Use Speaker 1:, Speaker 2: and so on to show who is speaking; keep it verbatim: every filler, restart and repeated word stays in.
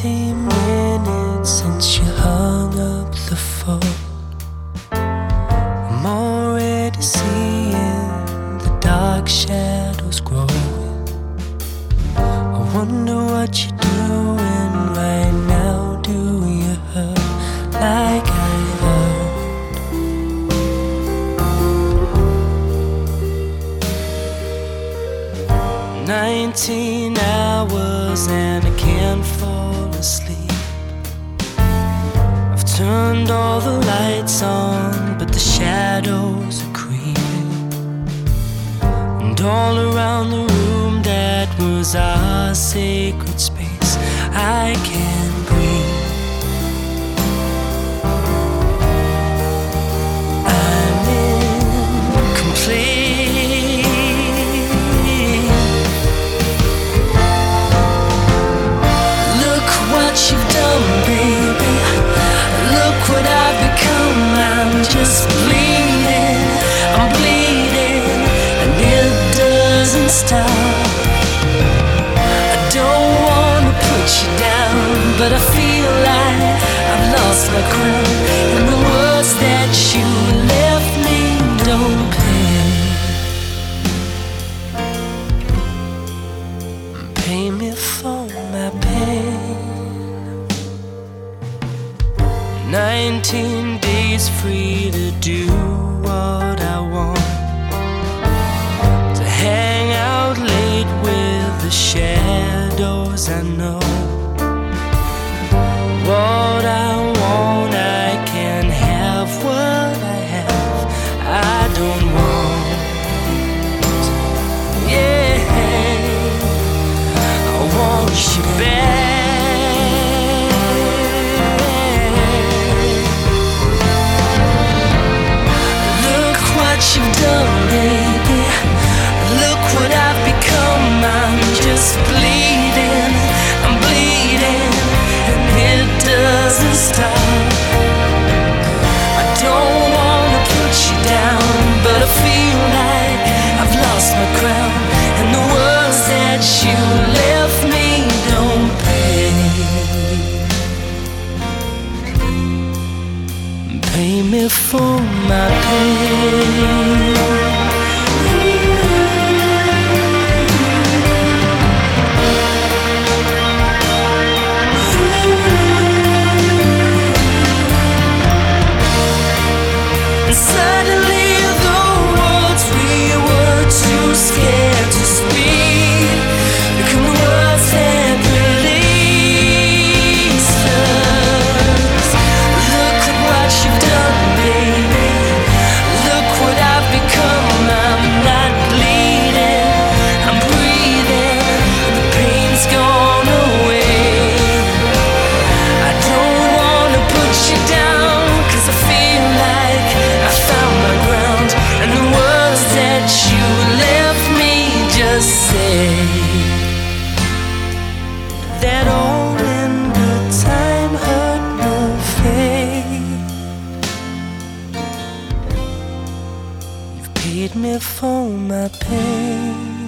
Speaker 1: Twenty minutes since you hung up the phone. I'm already seeing the dark shadows growing. I wonder what you're doing right now. Do you hurt like I hurt? Nineteen hours and I can't fall asleep. I've turned all the lights on, but the shadows are creeping. And all around the room that was our sacred space, I can't breathe. I'm incomplete. You've done, baby. Look what I've become. I'm just bleeding. I'm bleeding, and it doesn't stop. I don't wanna put you down, but I feel like I've lost my crown, and the words that you left me don't pay. Pay me for my pain. Nineteen days free to do what I want, to hang out late with the shadows I know. What I want, I can have. What I have, I don't want. Yeah, I want you back. You've done, baby. Look what I've become. I'm just bleeding. I'm bleeding, and it doesn't stop. I don't wanna put you down, but I feel like I've lost my crown, and the words that you left me don't pay. Pay me for my pain. And suddenly the words we were too scared to speak become the words that release us. Look at what you've done, baby. Look what I've become. I'm not bleeding, I'm breathing. The pain's gone away. I don't wanna put you down, 'cause I feel like I found my ground, and the words that you left me just say that all in good time hurt no fade. You've paid me for my pain.